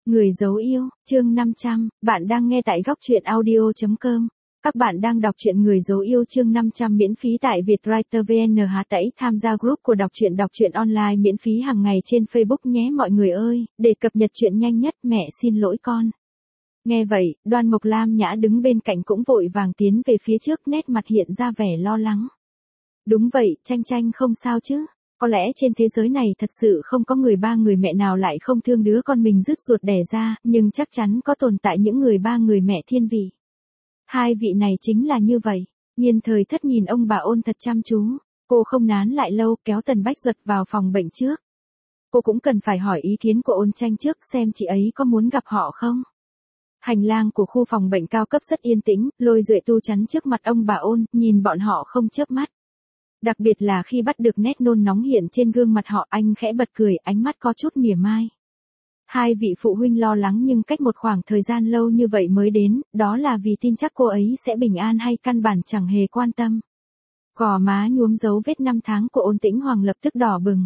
Người dấu yêu, chương 500, bạn đang nghe tại góc truyện audio.com. Các bạn đang đọc truyện Người dấu yêu chương 500 miễn phí tại Vietwriter VN. Hãy tham gia group của đọc truyện online miễn phí hàng ngày trên Facebook nhé mọi người ơi, để cập nhật chuyện nhanh nhất. Mẹ xin lỗi con. Nghe vậy, Đoan Mộc Lam Nhã đứng bên cạnh cũng vội vàng tiến về phía trước, nét mặt hiện ra vẻ lo lắng. Đúng vậy, Tranh Tranh không sao chứ? Có lẽ trên thế giới này thật sự không có ba người mẹ nào lại không thương đứa con mình rứt ruột đẻ ra, nhưng chắc chắn có tồn tại những ba người mẹ thiên vị. Hai vị này chính là như vậy. Nhiên Thời Thất nhìn ông bà Ôn thật chăm chú, cô không nán lại lâu, kéo Tần Bách Duật vào phòng bệnh trước. Cô cũng cần phải hỏi ý kiến của Ôn Tranh trước xem chị ấy có muốn gặp họ không. Hành lang của khu phòng bệnh cao cấp rất yên tĩnh, Lôi Duệ Tu chắn trước mặt ông bà Ôn, nhìn bọn họ không chớp mắt. Đặc biệt là khi bắt được nét nôn nóng hiện trên gương mặt họ, anh khẽ bật cười, ánh mắt có chút mỉa mai. Hai vị phụ huynh lo lắng nhưng cách một khoảng thời gian lâu như vậy mới đến, đó là vì tin chắc cô ấy sẽ bình an hay căn bản chẳng hề quan tâm. Gò má nhuốm dấu vết 5 tháng của Ôn Tĩnh Hoàng lập tức đỏ bừng.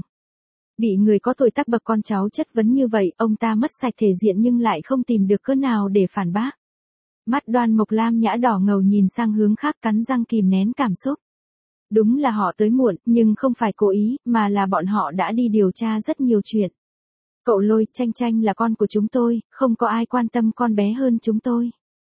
Bị người có tuổi tác bậc con cháu chất vấn như vậy, ông ta mất sạch thể diện nhưng lại không tìm được cớ nào để phản bác. Mắt Đoan Mộc Lam Nhã đỏ ngầu nhìn sang hướng khác, cắn răng kìm nén cảm xúc. Đúng là họ tới muộn, nhưng không phải cố ý, mà là bọn họ đã đi điều tra rất nhiều chuyện. Cậu Lôi, Tranh Tranh là con của chúng tôi, không có ai quan tâm con bé hơn chúng tôi.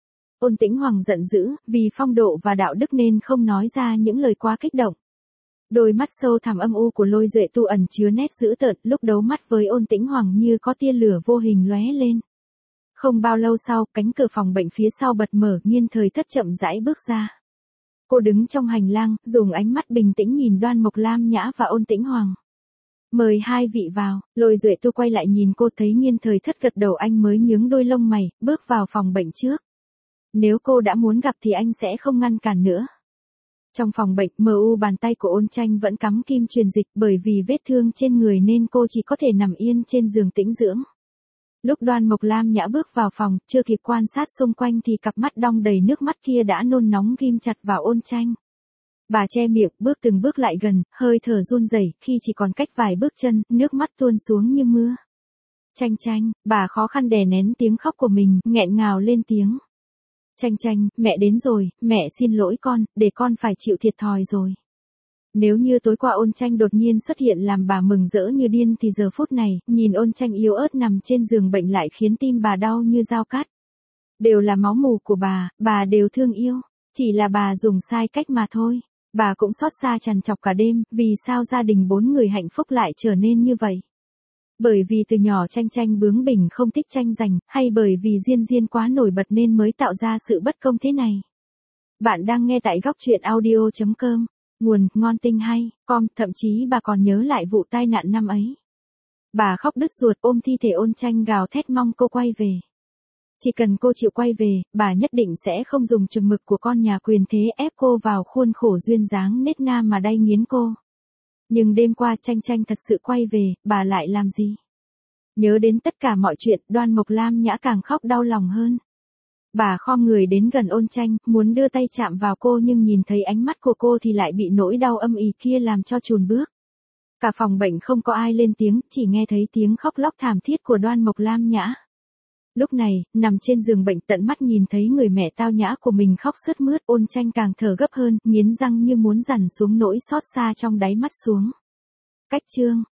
Ôn Tĩnh Hoàng giận dữ, vì phong độ và đạo đức nên không nói ra những lời quá kích động. Đôi mắt sâu thẳm âm u của Lôi Duệ Tu ẩn chứa nét dữ tợn, lúc đấu mắt với Ôn Tĩnh Hoàng như có tia lửa vô hình lóe lên. Không bao lâu sau, cánh cửa phòng bệnh phía sau bật mở, Nhiên Thời Thất chậm rãi bước ra. Cô đứng trong hành lang, dùng ánh mắt bình tĩnh nhìn Đoan Mộc Lam Nhã và Ôn Tĩnh Hoàng. Mời hai vị vào. Lôi Duệ Tu quay lại nhìn cô, thấy Nhiên Thời Thất gật đầu anh mới nhướng đôi lông mày, bước vào phòng bệnh trước. Nếu cô đã muốn gặp thì anh sẽ không ngăn cản nữa. Trong phòng bệnh, bàn tay của Ôn Tranh vẫn cắm kim truyền dịch, bởi vì vết thương trên người nên cô chỉ có thể nằm yên trên giường tĩnh dưỡng. Lúc Đoan Mộc Lam Nhã bước vào phòng, chưa kịp quan sát xung quanh thì cặp mắt đong đầy nước mắt kia đã nôn nóng ghim chặt vào Ôn Tranh. Bà che miệng, bước từng bước lại gần, hơi thở run rẩy, khi chỉ còn cách vài bước chân, nước mắt tuôn xuống như mưa. Tranh Tranh, bà khó khăn đè nén tiếng khóc của mình, nghẹn ngào lên tiếng. Tranh Tranh, mẹ đến rồi, mẹ xin lỗi con, để con phải chịu thiệt thòi rồi. Nếu như tối qua Ôn Tranh đột nhiên xuất hiện làm bà mừng rỡ như điên thì giờ phút này, nhìn Ôn Tranh yếu ớt nằm trên giường bệnh lại khiến tim bà đau như dao cắt. Đều là máu mủ của bà đều thương yêu, chỉ là bà dùng sai cách mà thôi. Bà cũng xót xa trằn trọc cả đêm, vì sao gia đình 4 người hạnh phúc lại trở nên như vậy? Bởi vì từ nhỏ Tranh Tranh bướng bỉnh không thích tranh giành, hay bởi vì Diên quá nổi bật nên mới tạo ra sự bất công thế này? Bạn đang nghe tại góc truyện audio.com. Nguồn, ngon tinh hay, thậm chí bà còn nhớ lại vụ tai nạn năm ấy. Bà khóc đứt ruột ôm thi thể Ôn Tranh gào thét mong cô quay về. Chỉ cần cô chịu quay về, bà nhất định sẽ không dùng chừng mực của con nhà quyền thế ép cô vào khuôn khổ duyên dáng nết na mà đay nghiến cô. Nhưng đêm qua Tranh Tranh thật sự quay về, bà lại làm gì? Nhớ đến tất cả mọi chuyện, Đoan Mộc Lam Nhã càng khóc đau lòng hơn. Bà khom người đến gần Ôn Tranh, muốn đưa tay chạm vào cô nhưng nhìn thấy ánh mắt của cô thì lại bị nỗi đau âm ỉ kia làm cho chùn bước. Cả phòng bệnh không có ai lên tiếng, chỉ nghe thấy tiếng khóc lóc thảm thiết của Đoan Mộc Lam Nhã. Lúc này, nằm trên giường bệnh tận mắt nhìn thấy người mẹ tao nhã của mình khóc sướt mướt, Ôn Tranh càng thở gấp hơn, nghiến răng như muốn dằn xuống nỗi xót xa trong đáy mắt xuống. Cách chương